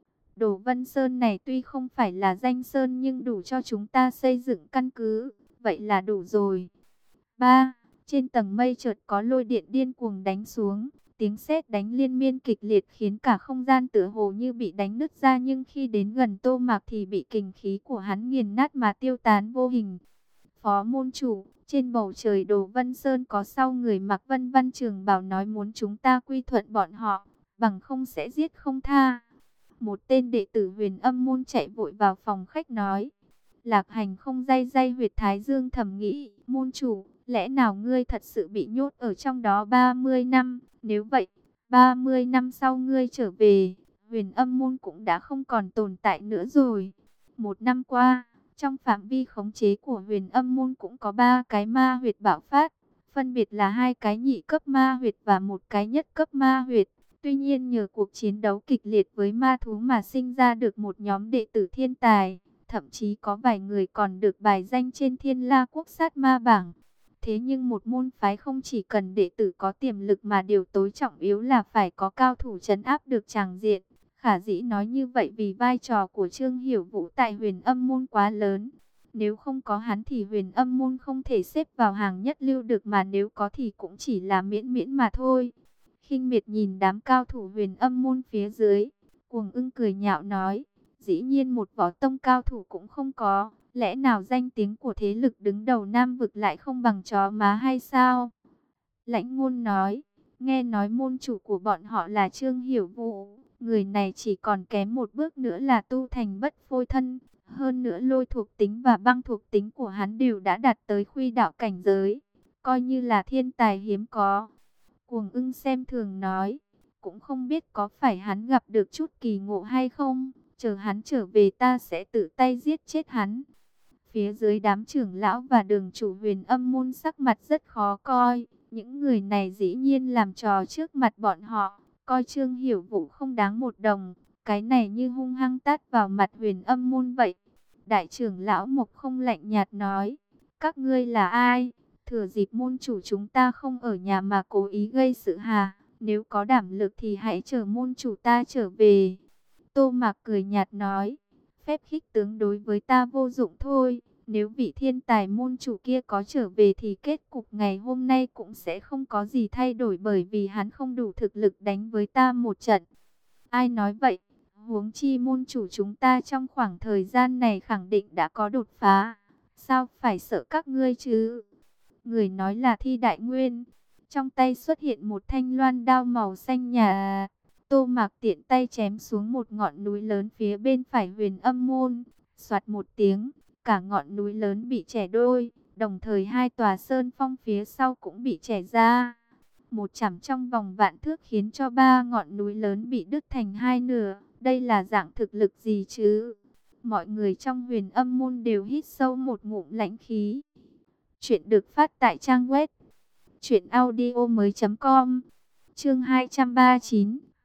Đồ Vân Sơn này tuy không phải là danh sơn nhưng đủ cho chúng ta xây dựng căn cứ, vậy là đủ rồi. Ba, trên tầng mây chợt có lôi điện điên cuồng đánh xuống, tiếng sét đánh liên miên kịch liệt khiến cả không gian tựa hồ như bị đánh nứt ra, nhưng khi đến gần Tô Mạc thì bị kình khí của hắn nghiền nát mà tiêu tán vô hình. Phó môn chủ, trên bầu trời Đồ Vân Sơn có sau người mặc vân vân trường bào nói muốn chúng ta quy thuận bọn họ, bằng không sẽ giết không tha. Một tên đệ tử Huyền Âm môn chạy vội vào phòng khách nói. Lạc Hành không day day huyệt thái dương thầm nghĩ, môn chủ, lẽ nào ngươi thật sự bị nhốt ở trong đó ba mươi năm, nếu vậy, ba mươi năm sau ngươi trở về, Huyền Âm môn cũng đã không còn tồn tại nữa rồi. Một năm qua, trong phạm vi khống chế của Huyền Âm môn cũng có ba cái ma huyệt bạo phát, phân biệt là hai cái nhị cấp ma huyệt và một cái nhất cấp ma huyệt. Tuy nhiên nhờ cuộc chiến đấu kịch liệt với ma thú mà sinh ra được một nhóm đệ tử thiên tài, thậm chí có vài người còn được bài danh trên Thiên La Quốc sát ma bảng. Thế nhưng một môn phái không chỉ cần đệ tử có tiềm lực mà điều tối trọng yếu là phải có cao thủ trấn áp được tràng diện. Khả dĩ nói như vậy vì vai trò của Trương Hiểu Vũ tại Huyền Âm môn quá lớn. Nếu không có hắn thì Huyền Âm môn không thể xếp vào hàng nhất lưu được, mà nếu có thì cũng chỉ là miễn miễn mà thôi. Khinh miệt nhìn đám cao thủ Huyền Âm môn phía dưới, Cuồng Ưng cười nhạo nói, dĩ nhiên một võ tông cao thủ cũng không có, lẽ nào danh tiếng của thế lực đứng đầu Nam vực lại không bằng chó má hay sao? Lãnh Ngôn nói, nghe nói môn chủ của bọn họ là Trương Hiểu Vũ, người này chỉ còn kém một bước nữa là tu thành bất phôi thân, hơn nữa lôi thuộc tính và băng thuộc tính của hắn đều đã đạt tới khuy đạo cảnh giới, coi như là thiên tài hiếm có. Cuồng Ưng xem thường nói, cũng không biết có phải hắn gặp được chút kỳ ngộ hay không, chờ hắn trở về ta sẽ tự tay giết chết hắn. Phía dưới đám trưởng lão và đường chủ Huyền Âm môn sắc mặt rất khó coi, những người này dĩ nhiên làm trò trước mặt bọn họ, coi Trương Hiểu Vũ không đáng một đồng, cái này như hung hăng tát vào mặt Huyền Âm môn vậy. Đại trưởng lão Mộc Không lạnh nhạt nói, các ngươi là ai? Thừa dịp môn chủ chúng ta không ở nhà mà cố ý gây sự hà, nếu có đảm lực thì hãy chờ môn chủ ta trở về. Tô Mạc cười nhạt nói, phép khích tướng đối với ta vô dụng thôi, nếu vị thiên tài môn chủ kia có trở về thì kết cục ngày hôm nay cũng sẽ không có gì thay đổi, bởi vì hắn không đủ thực lực đánh với ta một trận. Ai nói vậy? Huống chi môn chủ chúng ta trong khoảng thời gian này khẳng định đã có đột phá, sao phải sợ các ngươi chứ? Người nói là Thi Đại Nguyên, trong tay xuất hiện một thanh loan đao màu xanh nhạt. Tô Mạc tiện tay chém xuống một ngọn núi lớn phía bên phải Huyền Âm môn, soạt một tiếng, cả ngọn núi lớn bị chẻ đôi, đồng thời hai tòa sơn phong phía sau cũng bị chẻ ra. Một chảm trong vòng vạn thước khiến cho ba ngọn núi lớn bị đứt thành hai nửa. Đây là dạng thực lực gì chứ? Mọi người trong Huyền Âm môn đều hít sâu một ngụm lãnh khí. Chuyện được phát tại trang web truyện audio mới chấm com. Chương hai trăm ba mươi chín,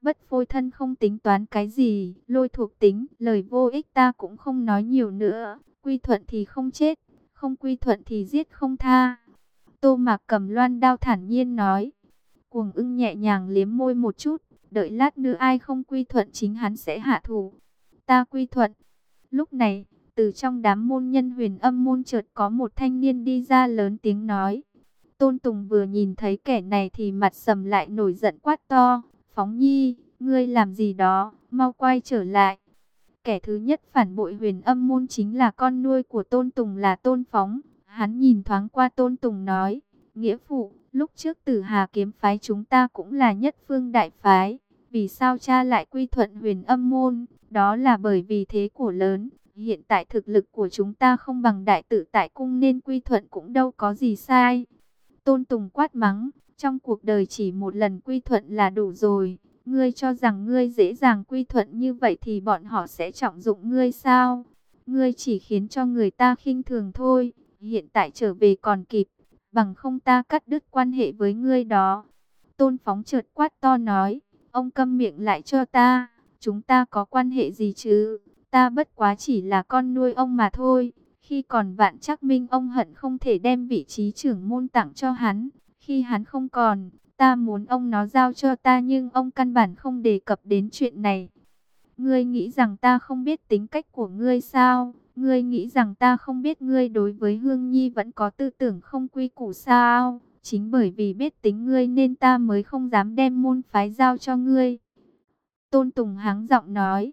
Bất phôi thân không tính toán cái gì, lôi thuộc tính, lời vô ích ta cũng không nói nhiều nữa. Quy thuận thì không chết, không quy thuận thì giết không tha. Tô Mạc cầm loan đao thản nhiên nói. Cuồng ưng nhẹ nhàng liếm môi một chút, đợi lát nữa ai không quy thuận chính hắn sẽ hạ thủ. Ta quy thuận. Lúc này, từ trong đám môn nhân Huyền Âm môn chợt có một thanh niên đi ra lớn tiếng nói. Tôn Tùng vừa nhìn thấy kẻ này thì mặt sầm lại nổi giận quát to. Phóng Nhi, ngươi làm gì đó, mau quay trở lại. Kẻ thứ nhất phản bội Huyền Âm môn chính là con nuôi của Tôn Tùng là Tôn Phóng. Hắn nhìn thoáng qua Tôn Tùng nói, nghĩa phụ, lúc trước Tử Hà kiếm phái chúng ta cũng là nhất phương đại phái. Vì sao cha lại quy thuận Huyền Âm môn? Đó là bởi vì thế của lớn. Hiện tại thực lực của chúng ta không bằng đại tự tại cung nên quy thuận cũng đâu có gì sai. Tôn Tùng quát mắng, trong cuộc đời chỉ một lần quy thuận là đủ rồi. Ngươi cho rằng ngươi dễ dàng quy thuận như vậy thì bọn họ sẽ trọng dụng ngươi sao? Ngươi chỉ khiến cho người ta khinh thường thôi. Hiện tại trở về còn kịp, bằng không ta cắt đứt quan hệ với ngươi đó. Tôn Phóng chợt quát to nói, ông câm miệng lại cho ta, chúng ta có quan hệ gì chứ? Ta bất quá chỉ là con nuôi ông mà thôi. Khi còn Vạn Trác Minh ông hận không thể đem vị trí trưởng môn tặng cho hắn. Khi hắn không còn, ta muốn ông nó giao cho ta nhưng ông căn bản không đề cập đến chuyện này. Ngươi nghĩ rằng ta không biết tính cách của ngươi sao? Ngươi nghĩ rằng ta không biết ngươi đối với Hương Nhi vẫn có tư tưởng không quy củ sao? Chính bởi vì biết tính ngươi nên ta mới không dám đem môn phái giao cho ngươi. Tôn Tùng hắng giọng nói.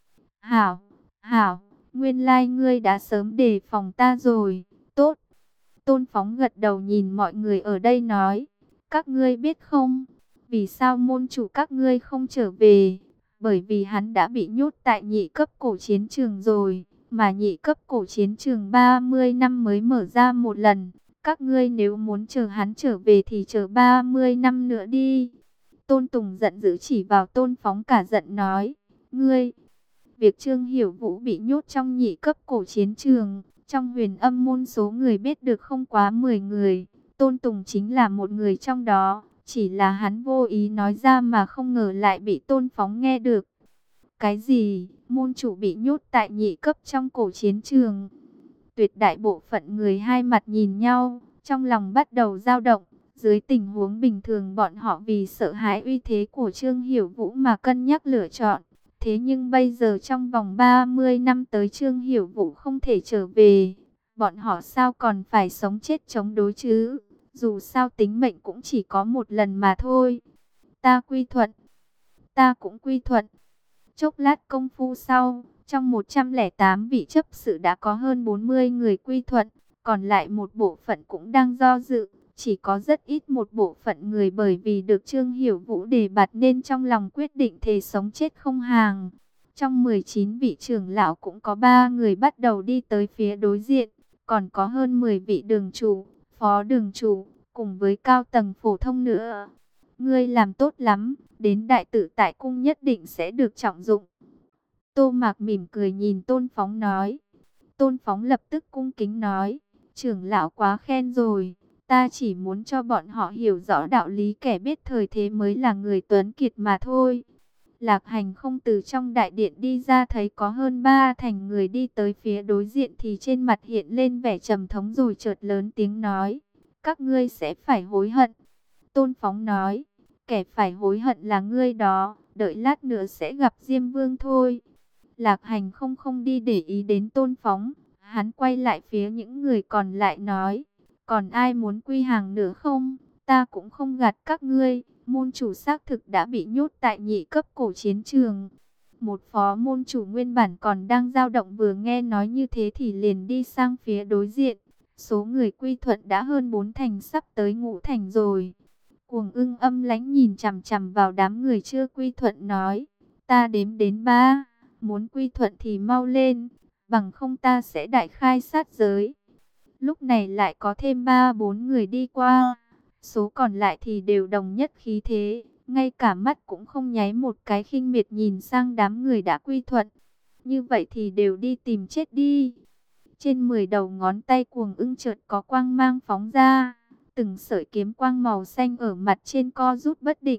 Hảo, hảo, nguyên lai ngươi đã sớm đề phòng ta rồi, tốt. Tôn Phóng gật đầu nhìn mọi người ở đây nói, các ngươi biết không, vì sao môn chủ các ngươi không trở về? Bởi vì hắn đã bị nhốt tại nhị cấp cổ chiến trường rồi, mà nhị cấp cổ chiến trường ba mươi năm mới mở ra một lần. Các ngươi nếu muốn chờ hắn trở về thì chờ ba mươi năm nữa đi. Tôn Tùng giận dữ chỉ vào Tôn Phóng cả giận nói, ngươi... Việc Trương Hiểu Vũ bị nhốt trong nhị cấp cổ chiến trường, trong Huyền Âm môn số người biết được không quá mười người, Tôn Tùng chính là một người trong đó, chỉ là hắn vô ý nói ra mà không ngờ lại bị Tôn Phóng nghe được. Cái gì? Môn chủ bị nhốt tại nhị cấp trong cổ chiến trường? Tuyệt đại bộ phận người hai mặt nhìn nhau, trong lòng bắt đầu dao động. Dưới tình huống bình thường bọn họ vì sợ hãi uy thế của Trương Hiểu Vũ mà cân nhắc lựa chọn. Thế nhưng bây giờ trong vòng ba mươi năm tới Trương Hiểu Vũ không thể trở về, bọn họ sao còn phải sống chết chống đối chứ? Dù sao tính mệnh cũng chỉ có một lần mà thôi. Ta quy thuận, ta cũng quy thuận. Chốc lát công phu sau, trong một trăm lẻ tám vị chấp sự đã có hơn bốn mươi người quy thuận, còn lại một bộ phận cũng đang do dự. Chỉ có rất ít một bộ phận người bởi vì được Trương Hiểu Vũ đề bạt nên trong lòng quyết định thề sống chết không hàng. Trong mười chín vị trưởng lão cũng có ba người bắt đầu đi tới phía đối diện, còn có hơn mười vị đường chủ, phó đường chủ, cùng với cao tầng phổ thông nữa. Ngươi làm tốt lắm, đến đại tự tại cung nhất định sẽ được trọng dụng. Tô Mạc mỉm cười nhìn Tôn Phóng nói. Tôn Phóng lập tức cung kính nói, trưởng lão quá khen rồi. Ta chỉ muốn cho bọn họ hiểu rõ đạo lý kẻ biết thời thế mới là người tuấn kiệt mà thôi. Lạc Hành không từ trong đại điện đi ra thấy có hơn ba thành người đi tới phía đối diện thì trên mặt hiện lên vẻ trầm thống rồi chợt lớn tiếng nói. Các ngươi sẽ phải hối hận. Tôn Phóng nói, kẻ phải hối hận là ngươi đó, đợi lát nữa sẽ gặp Diêm Vương thôi. Lạc Hành không không đi để ý đến Tôn Phóng, hắn quay lại phía những người còn lại nói. Còn ai muốn quy hàng nữa không? Ta cũng không gạt các ngươi. Môn chủ xác thực đã bị nhốt tại nhị cấp cổ chiến trường. Một phó môn chủ nguyên bản còn đang dao động vừa nghe nói như thế thì liền đi sang phía đối diện. Số người quy thuận đã hơn bốn thành sắp tới ngũ thành rồi. Cuồng ưng âm lãnh nhìn chằm chằm vào đám người chưa quy thuận nói. Ta đếm đến ba. Muốn quy thuận thì mau lên. Bằng không ta sẽ đại khai sát giới. Lúc này lại có thêm ba bốn người đi qua. Số còn lại thì đều đồng nhất khí thế. Ngay cả mắt cũng không nháy một cái khinh miệt nhìn sang đám người đã quy thuận. Như vậy thì đều đi tìm chết đi. Trên mười đầu ngón tay cuồng ưng chợt có quang mang phóng ra. Từng sợi kiếm quang màu xanh ở mặt trên co rút bất định.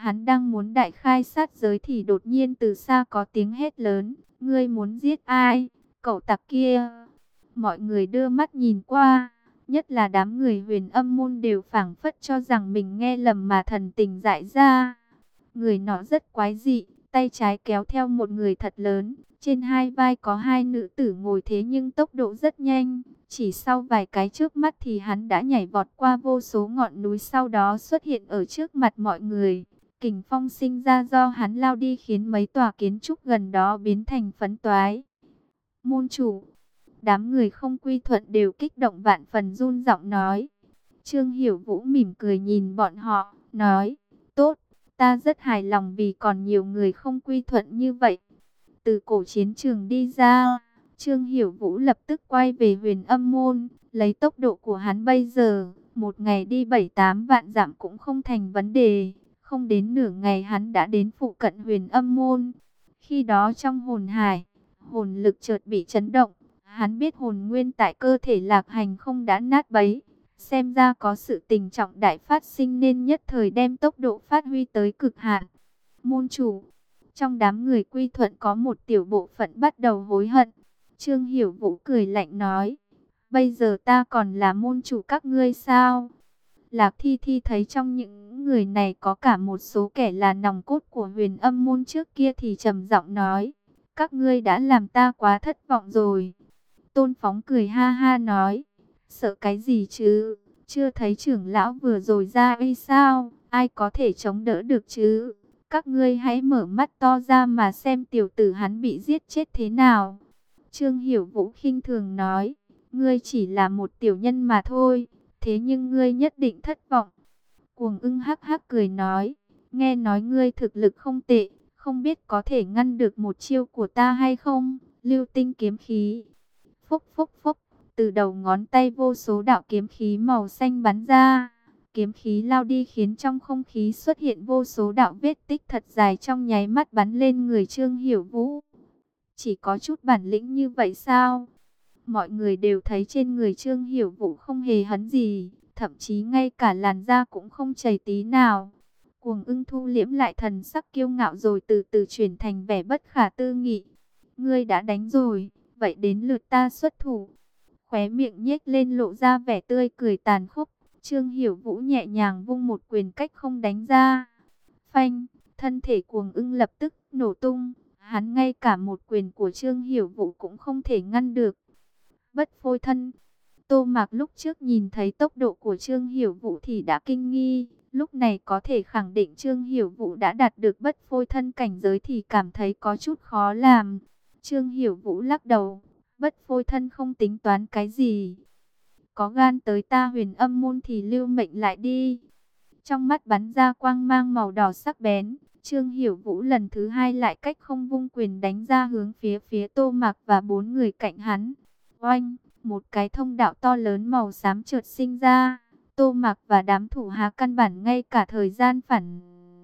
Hắn đang muốn đại khai sát giới thì đột nhiên từ xa có tiếng hét lớn, ngươi muốn giết ai, cậu tặc kia. Mọi người đưa mắt nhìn qua, nhất là đám người Huyền Âm môn đều phảng phất cho rằng mình nghe lầm mà thần tình dại ra. Người nọ rất quái dị, tay trái kéo theo một người thật lớn, trên hai vai có hai nữ tử ngồi thế nhưng tốc độ rất nhanh. Chỉ sau vài cái chớp mắt thì hắn đã nhảy vọt qua vô số ngọn núi, sau đó xuất hiện ở trước mặt mọi người. Kình phong sinh ra do hắn lao đi khiến mấy tòa kiến trúc gần đó biến thành phấn toái. Môn chủ, đám người không quy thuận đều kích động vạn phần run giọng nói. Trương Hiểu Vũ mỉm cười nhìn bọn họ, nói, tốt, ta rất hài lòng vì còn nhiều người không quy thuận như vậy. Từ cổ chiến trường đi ra, Trương Hiểu Vũ lập tức quay về Huyền Âm môn, lấy tốc độ của hắn bây giờ, một ngày đi bảy tám vạn dặm cũng không thành vấn đề. Không đến nửa ngày hắn đã đến phụ cận Huyền Âm môn. Khi đó trong hồn hải, hồn lực chợt bị chấn động, hắn biết hồn nguyên tại cơ thể Lạc Hành không đã nát bấy, xem ra có sự tình trọng đại phát sinh nên nhất thời đem tốc độ phát huy tới cực hạn. Môn chủ, trong đám người quy thuận có một tiểu bộ phận bắt đầu hối hận. Trương Hiểu Vũ cười lạnh nói, bây giờ ta còn là môn chủ các ngươi sao? Lạc Thi Thi thấy trong những người này có cả một số kẻ là nòng cốt của Huyền Âm môn trước kia thì trầm giọng nói, các ngươi đã làm ta quá thất vọng rồi. Tôn Phóng cười ha ha nói, sợ cái gì chứ, chưa thấy trưởng lão vừa rồi ra hay sao, ai có thể chống đỡ được chứ. Các ngươi hãy mở mắt to ra mà xem tiểu tử hắn bị giết chết thế nào. Trương Hiểu Vũ khinh thường nói, ngươi chỉ là một tiểu nhân mà thôi, thế nhưng ngươi nhất định thất vọng. Cuồng Ưng hắc hắc cười nói, nghe nói ngươi thực lực không tệ, không biết có thể ngăn được một chiêu của ta hay không? Lưu tinh kiếm khí. Phúc phúc phúc, từ đầu ngón tay vô số đạo kiếm khí màu xanh bắn ra. Kiếm khí lao đi khiến trong không khí xuất hiện vô số đạo vết tích thật dài, trong nháy mắt bắn lên người Trương Hiểu Vũ. Chỉ có chút bản lĩnh như vậy sao? Mọi người đều thấy trên người Trương Hiểu Vũ không hề hấn gì, thậm chí ngay cả làn da cũng không chảy tí nào. Cuồng Ưng thu liễm lại thần sắc kiêu ngạo rồi từ từ chuyển thành vẻ bất khả tư nghị. Ngươi đã đánh rồi, vậy đến lượt ta xuất thủ. Khóe miệng nhếch lên lộ ra vẻ tươi cười tàn khốc. Trương Hiểu Vũ nhẹ nhàng vung một quyền cách không đánh ra. Phanh, thân thể Cuồng Ưng lập tức nổ tung. Hắn ngay cả một quyền của Trương Hiểu Vũ cũng không thể ngăn được. Bất phôi thân. Tô Mạc lúc trước nhìn thấy tốc độ của Trương Hiểu Vũ thì đã kinh nghi. Lúc này có thể khẳng định Trương Hiểu Vũ đã đạt được bất phôi thân cảnh giới thì cảm thấy có chút khó làm. Trương Hiểu Vũ lắc đầu. Bất phôi thân không tính toán cái gì. Có gan tới ta Huyền Âm môn thì lưu mệnh lại đi. Trong mắt bắn ra quang mang màu đỏ sắc bén. Trương Hiểu Vũ lần thứ hai lại cách không vung quyền đánh ra hướng phía phía Tô Mạc và bốn người cạnh hắn. Oanh, một cái thông đạo to lớn màu xám chợt sinh ra. Tô Mạc và đám thủ hạ căn bản ngay cả thời gian phản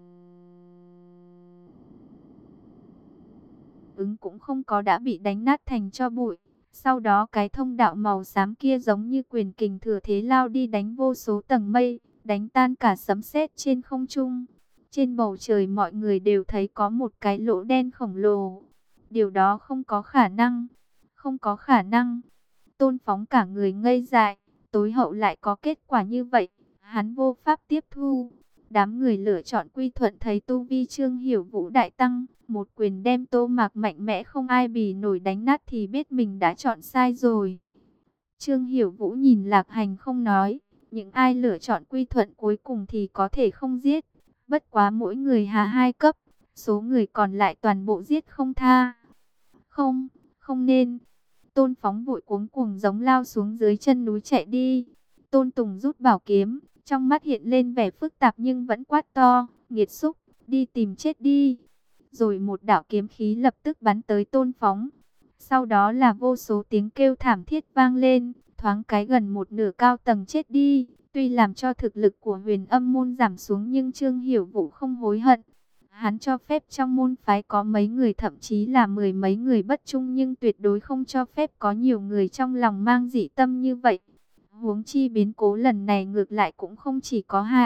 ứng cũng không có đã bị đánh nát thành tro bụi. Sau đó cái thông đạo màu xám kia giống như quyền kình thừa thế lao đi đánh vô số tầng mây, đánh tan cả sấm sét trên không trung. Trên bầu trời mọi người đều thấy có một cái lỗ đen khổng lồ. Điều đó không có khả năng, không có khả năng. Tôn Phóng cả người ngây dại, tối hậu lại có kết quả như vậy, hắn vô pháp tiếp thu. Đám người lựa chọn quy thuận thấy tu vi Trương Hiểu Vũ đại tăng, một quyền đem Tô Mạc mạnh mẽ không ai bì nổi đánh nát thì biết mình đã chọn sai rồi. Trương Hiểu Vũ nhìn Lạc Hành không nói, những ai lựa chọn quy thuận cuối cùng thì có thể không giết. Bất quá mỗi người hạ hai cấp, số người còn lại toàn bộ giết không tha. Không, không nên. Tôn Phóng vội cuống cuồng giống lao xuống dưới chân núi chạy đi. Tôn Tùng rút bảo kiếm, trong mắt hiện lên vẻ phức tạp nhưng vẫn quát to, nghiệt xúc, đi tìm chết đi. Rồi một đạo kiếm khí lập tức bắn tới Tôn Phóng. Sau đó là vô số tiếng kêu thảm thiết vang lên, thoáng cái gần một nửa cao tầng chết đi. Tuy làm cho thực lực của Huyền Âm môn giảm xuống nhưng Trương Hiểu Vũ không hối hận. Hắn cho phép trong môn phái có mấy người, thậm chí là mười mấy người bất trung, nhưng tuyệt đối không cho phép có nhiều người trong lòng mang dị tâm như vậy. Huống chi biến cố lần này ngược lại cũng không chỉ có hại,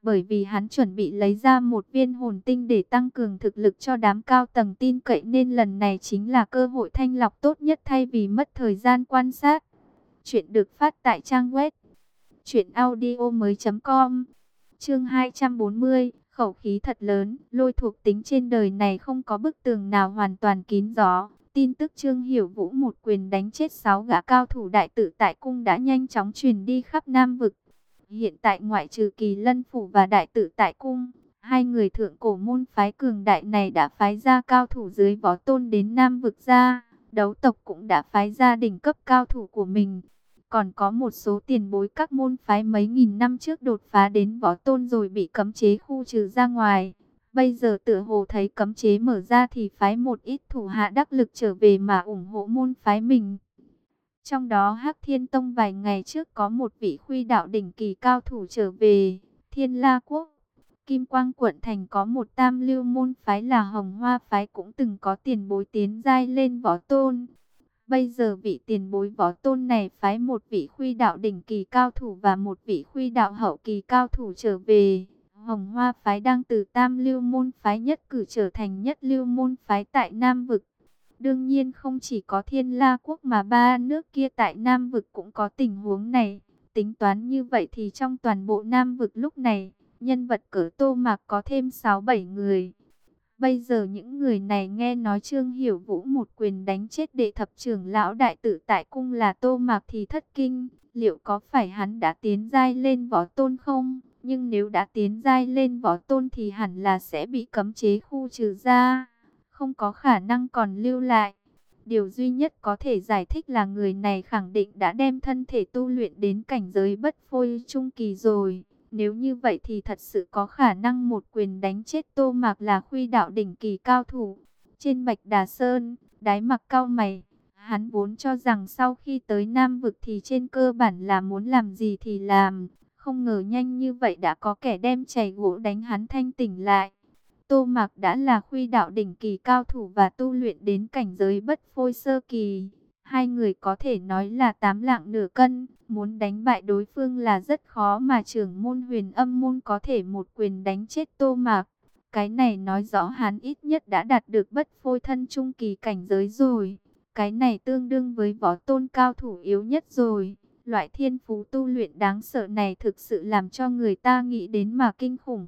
Bởi vì hắn chuẩn bị lấy ra một viên hồn tinh để tăng cường thực lực cho đám cao tầng tin cậy, nên lần này chính là cơ hội thanh lọc tốt nhất thay vì mất thời gian quan sát. Chuyện được phát tại trang web truyện audio mới chấm com. Chương hai trăm bốn mươi, khẩu khí thật lớn. Lôi thuộc tính trên đời này không có bức tường nào hoàn toàn kín gió. Tin tức Trương Hiểu Vũ một quyền đánh chết sáu gã cao thủ đại tự tại cung đã nhanh chóng truyền đi khắp Nam vực. Hiện tại ngoại trừ Kỳ Lân Phủ và đại tự tại cung, hai người thượng cổ môn phái cường đại này đã phái ra cao thủ dưới võ tôn đến Nam vực ra. Đấu tộc cũng đã phái ra đỉnh cấp cao thủ của mình. Còn có một số tiền bối các môn phái mấy nghìn năm trước đột phá đến võ tôn rồi bị cấm chế khu trừ ra ngoài. Bây giờ tựa hồ thấy cấm chế mở ra thì phái một ít thủ hạ đắc lực trở về mà ủng hộ môn phái mình. Trong đó Hắc Thiên Tông vài ngày trước có một vị khuy đạo đỉnh kỳ cao thủ trở về. Thiên La Quốc, Kim Quang quận thành có một tam lưu môn phái là Hồng Hoa phái cũng từng có tiền bối tiến giai lên võ tôn. Bây giờ vị tiền bối võ tôn này phái một vị khuy đạo đỉnh kỳ cao thủ và một vị khuy đạo hậu kỳ cao thủ trở về. Hồng Hoa phái đang từ tam lưu môn phái nhất cử trở thành nhất lưu môn phái tại Nam vực. Đương nhiên không chỉ có Thiên La Quốc mà ba nước kia tại Nam vực cũng có tình huống này. Tính toán như vậy thì trong toàn bộ Nam vực lúc này, nhân vật cỡ Tô Mạc có thêm sáu bảy người. Bây giờ những người này nghe nói Trương Hiểu Vũ một quyền đánh chết đệ thập trưởng lão đại tự tại cung là Tô Mạc thì thất kinh. Liệu có phải hắn đã tiến giai lên võ tôn không? Nhưng nếu đã tiến giai lên võ tôn thì hẳn là sẽ bị cấm chế khu trừ ra, không có khả năng còn lưu lại. Điều duy nhất có thể giải thích là người này khẳng định đã đem thân thể tu luyện đến cảnh giới bất phôi trung kỳ rồi. Nếu như vậy thì thật sự có khả năng một quyền đánh chết Tô Mạc là khuy đạo đỉnh kỳ cao thủ. Trên Bạch Đà Sơn, Đái Mặc cau mày. Hắn vốn cho rằng sau khi tới Nam vực thì trên cơ bản là muốn làm gì thì làm. Không ngờ nhanh như vậy đã có kẻ đem chày gỗ đánh hắn thanh tỉnh lại. Tô Mạc đã là khuy đạo đỉnh kỳ cao thủ và tu luyện đến cảnh giới bất phôi sơ kỳ. Hai người có thể nói là tám lạng nửa cân. Muốn đánh bại đối phương là rất khó mà trưởng môn Huyền Âm môn có thể một quyền đánh chết Tô Mạc. Cái này nói rõ hắn ít nhất đã đạt được bất phôi thân trung kỳ cảnh giới rồi. Cái này tương đương với võ tôn cao thủ yếu nhất rồi. Loại thiên phú tu luyện đáng sợ này thực sự làm cho người ta nghĩ đến mà kinh khủng.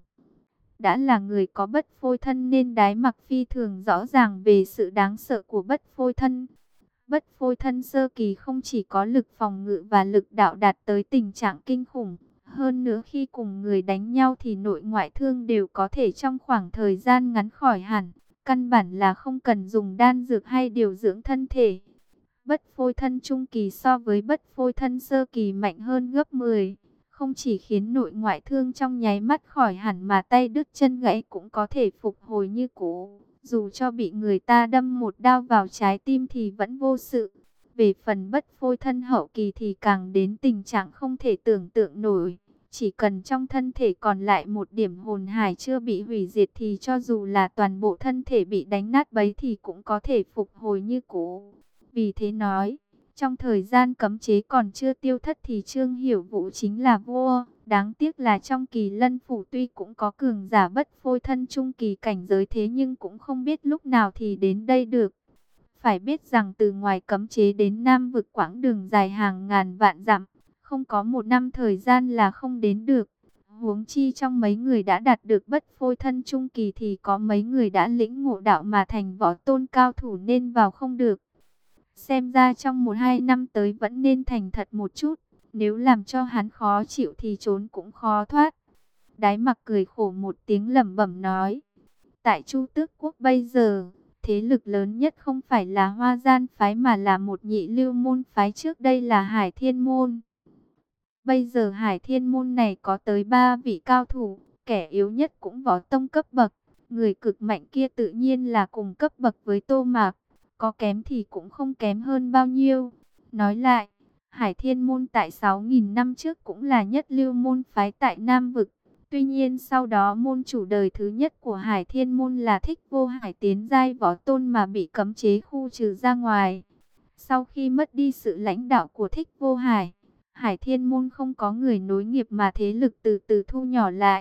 Đã là người có bất phôi thân nên Đái Mặc phi thường rõ ràng về sự đáng sợ của bất phôi thân. Bất phôi thân sơ kỳ không chỉ có lực phòng ngự và lực đạo đạt tới tình trạng kinh khủng. Hơn nữa khi cùng người đánh nhau thì nội ngoại thương đều có thể trong khoảng thời gian ngắn khỏi hẳn. Căn bản là không cần dùng đan dược hay điều dưỡng thân thể. Bất phôi thân trung kỳ so với bất phôi thân sơ kỳ mạnh hơn gấp mười. Không chỉ khiến nội ngoại thương trong nháy mắt khỏi hẳn mà tay đứt chân gãy cũng có thể phục hồi như cũ. Dù cho bị người ta đâm một đao vào trái tim thì vẫn vô sự. Về phần bất phôi thân hậu kỳ thì càng đến tình trạng không thể tưởng tượng nổi. Chỉ cần trong thân thể còn lại một điểm hồn hải chưa bị hủy diệt thì cho dù là toàn bộ thân thể bị đánh nát bấy thì cũng có thể phục hồi như cũ. Vì thế nói, trong thời gian cấm chế còn chưa tiêu thất thì Trương Hiểu Vũ chính là vua. Đáng tiếc là trong Kỳ Lân Phủ tuy cũng có cường giả bất phôi thân trung kỳ cảnh giới thế nhưng cũng không biết lúc nào thì đến đây được. Phải biết rằng từ ngoài cấm chế đến Nam vực quãng đường dài hàng ngàn vạn dặm, không có một năm thời gian là không đến được. Huống chi trong mấy người đã đạt được bất phôi thân trung kỳ thì có mấy người đã lĩnh ngộ đạo mà thành võ tôn cao thủ nên vào không được. Xem ra trong một hai năm tới vẫn nên thành thật một chút. Nếu làm cho hắn khó chịu thì trốn cũng khó thoát. Đái Mặc cười khổ một tiếng lẩm bẩm nói. Tại Chu Tước Quốc bây giờ, thế lực lớn nhất không phải là Hoa Gian phái mà là một nhị lưu môn phái, trước đây là Hải Thiên môn. Bây giờ Hải Thiên môn này có tới ba vị cao thủ, kẻ yếu nhất cũng võ tông cấp bậc. Người cực mạnh kia tự nhiên là cùng cấp bậc với Tô Mạc. Có kém thì cũng không kém hơn bao nhiêu. Nói lại, Hải Thiên môn tại sáu nghìn năm trước cũng là nhất lưu môn phái tại Nam vực. Tuy nhiên sau đó môn chủ đời thứ nhất của Hải Thiên môn là Thích Vô Hải tiến giai võ tôn mà bị cấm chế khu trừ ra ngoài. Sau khi mất đi sự lãnh đạo của Thích Vô Hải, Hải Thiên môn không có người nối nghiệp mà thế lực từ từ thu nhỏ lại.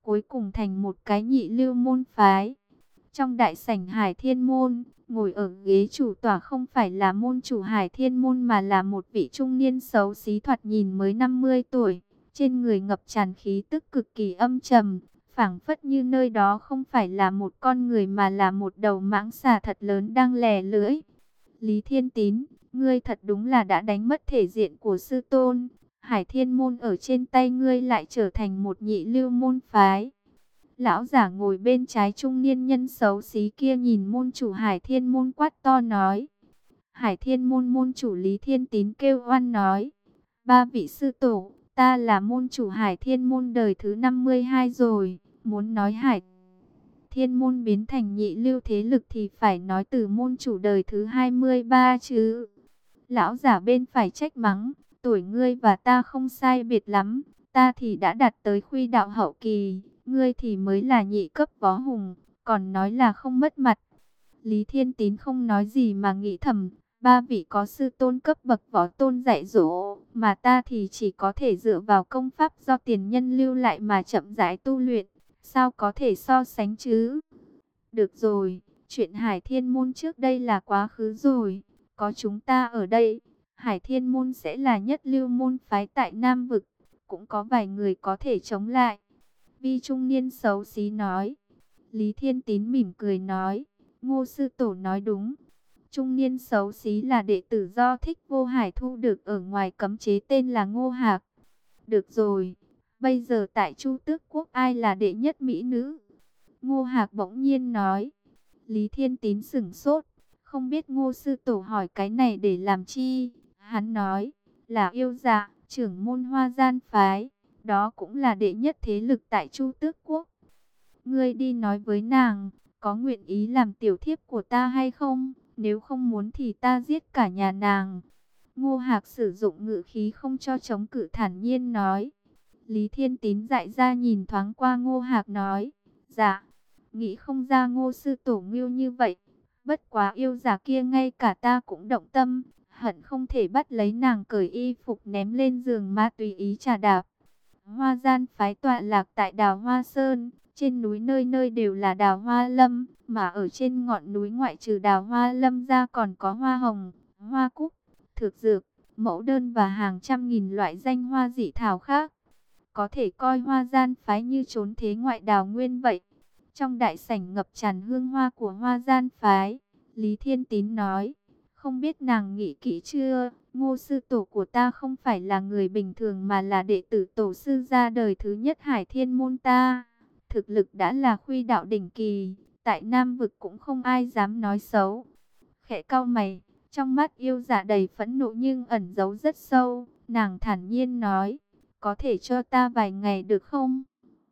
cuối cùng thành một cái nhị lưu môn phái. Trong đại sảnh Hải Thiên Môn, ngồi ở ghế chủ tọa không phải là môn chủ Hải Thiên Môn mà là một vị trung niên xấu xí thoạt nhìn mới năm mươi tuổi. Trên người ngập tràn khí tức cực kỳ âm trầm, phảng phất như nơi đó không phải là một con người mà là một đầu mãng xà thật lớn đang lè lưỡi. Lý Thiên Tín, ngươi thật đúng là đã đánh mất thể diện của sư tôn. Hải Thiên Môn ở trên tay ngươi lại trở thành một nhị lưu môn phái. Lão giả ngồi bên trái trung niên nhân xấu xí kia nhìn môn chủ Hải Thiên Môn quát to nói. Hải Thiên Môn môn chủ Lý Thiên Tín kêu oan nói. Ba vị sư tổ, ta là môn chủ Hải Thiên Môn đời thứ năm mươi hai rồi. Muốn nói Hải Thiên Môn biến thành nhị lưu thế lực thì phải nói từ môn chủ đời thứ hai mươi ba chứ. Lão giả bên phải trách mắng. Tuổi ngươi và ta không sai biệt lắm. Ta thì đã đạt tới khuy đạo hậu kỳ. Ngươi thì mới là nhị cấp võ hùng, còn nói là không mất mặt. Lý Thiên Tín không nói gì mà nghĩ thầm, ba vị có sư tôn cấp bậc võ tôn dạy dỗ, mà ta thì chỉ có thể dựa vào công pháp do tiền nhân lưu lại mà chậm rãi tu luyện, sao có thể so sánh chứ? Được rồi, chuyện Hải Thiên Môn trước đây là quá khứ rồi, có chúng ta ở đây, Hải Thiên Môn sẽ là nhất lưu môn phái tại Nam Vực, cũng có vài người có thể chống lại. Vi trung niên xấu xí nói. Lý Thiên Tín mỉm cười nói. Ngô sư tổ nói đúng. Trung niên xấu xí là đệ tử do Thích Vô Hải thu được ở ngoài cấm chế tên là Ngô Hạc. Được rồi. Bây giờ tại Chu Tước Quốc ai là đệ nhất mỹ nữ? Ngô Hạc bỗng nhiên nói. Lý Thiên Tín sửng sốt. Không biết Ngô sư tổ hỏi cái này để làm chi? Hắn nói. Là yêu dạ, trưởng môn Hoa Gian phái. Đó cũng là đệ nhất thế lực tại Chu Tước Quốc. Ngươi đi nói với nàng, có nguyện ý làm tiểu thiếp của ta hay không? Nếu không muốn thì ta giết cả nhà nàng. Ngô Hạc sử dụng ngữ khí không cho chống cự thản nhiên nói. Lý Thiên Tín dại ra nhìn thoáng qua Ngô Hạc nói. Dạ, nghĩ không ra Ngô sư tổ ngưu như vậy. Bất quá yêu giả kia ngay cả ta cũng động tâm. Hận không thể bắt lấy nàng cởi y phục ném lên giường ma tùy ý trà đạp. Hoa Gian phái tọa lạc tại Đào Hoa Sơn, trên núi nơi nơi đều là đào hoa lâm, mà ở trên ngọn núi ngoại trừ đào hoa lâm ra còn có hoa hồng, hoa cúc, thực dược, mẫu đơn và hàng trăm nghìn loại danh hoa dị thảo khác. Có thể coi Hoa Gian phái như trốn thế ngoại đào nguyên vậy. Trong đại sảnh ngập tràn hương hoa của Hoa Gian phái, Lý Thiên Tín nói, không biết nàng nghĩ kỹ chưa? Ngô sư tổ của ta không phải là người bình thường mà là đệ tử tổ sư ra đời thứ nhất Hải Thiên Môn ta. Thực lực đã là khuy đạo đỉnh kỳ, tại Nam Vực cũng không ai dám nói xấu. Khẽ cau mày, trong mắt yêu dạ đầy phẫn nộ nhưng ẩn giấu rất sâu, nàng thản nhiên nói, có thể cho ta vài ngày được không?